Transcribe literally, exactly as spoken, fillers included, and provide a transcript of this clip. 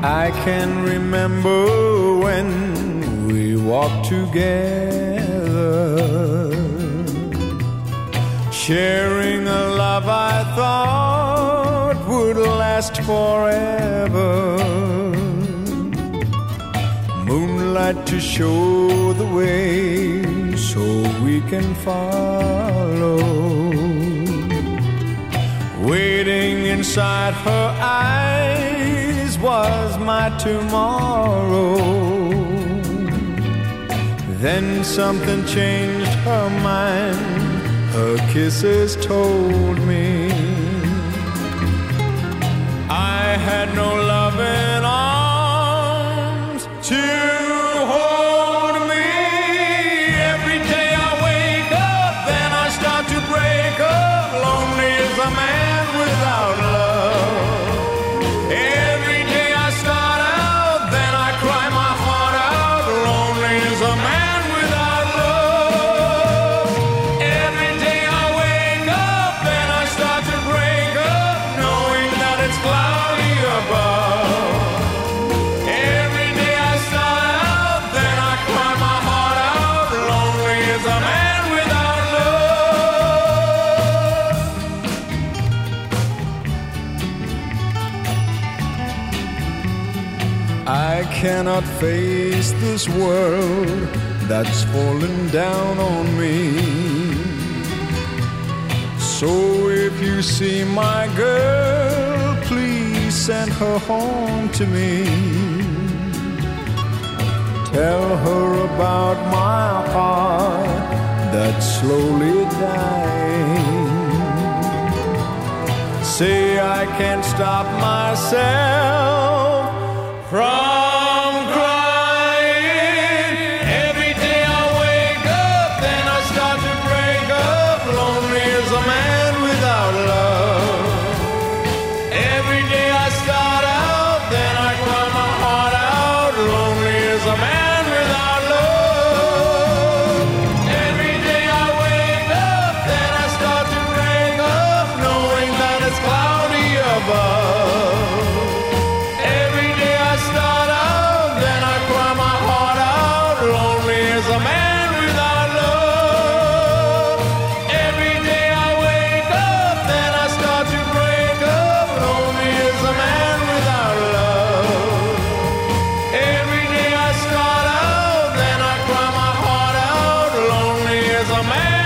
I can remember when we walked together, sharing a love I thought would last forever. Moonlight to show the way so we can follow. Waiting inside her eyes was my tomorrow. Then something changed her mind. Her kisses told me I had no loving arms to hold me. Every day I wake up, then I start to break up. Lonely as a man without love. Every day I start out, then I cry my heart out. Lonely as a man without love. Every day I wake up, then I start to break up, knowing that it's cloudy above. Every day I start out, then I cry my heart out. Lonely as a man without love. I cannot face this world that's fallen down on me. So if you see my girl, please send her home to me. Tell her about my heart that's slowly dying. Say I can't stop myself from crying. Every day I wake up, then I start to break up. Lonely as a man without love. Every day I start out, then I cry my heart out. Lonely as a man without love. Every day I wake up, then I start to break up, knowing that it's cloudy above. Every day I start out, then I cry my heart out. Lonely as a man without love. Every day I wake up, then I start to break up. Lonely as a man without love. Every day I start out, then I cry my heart out. Lonely as a man.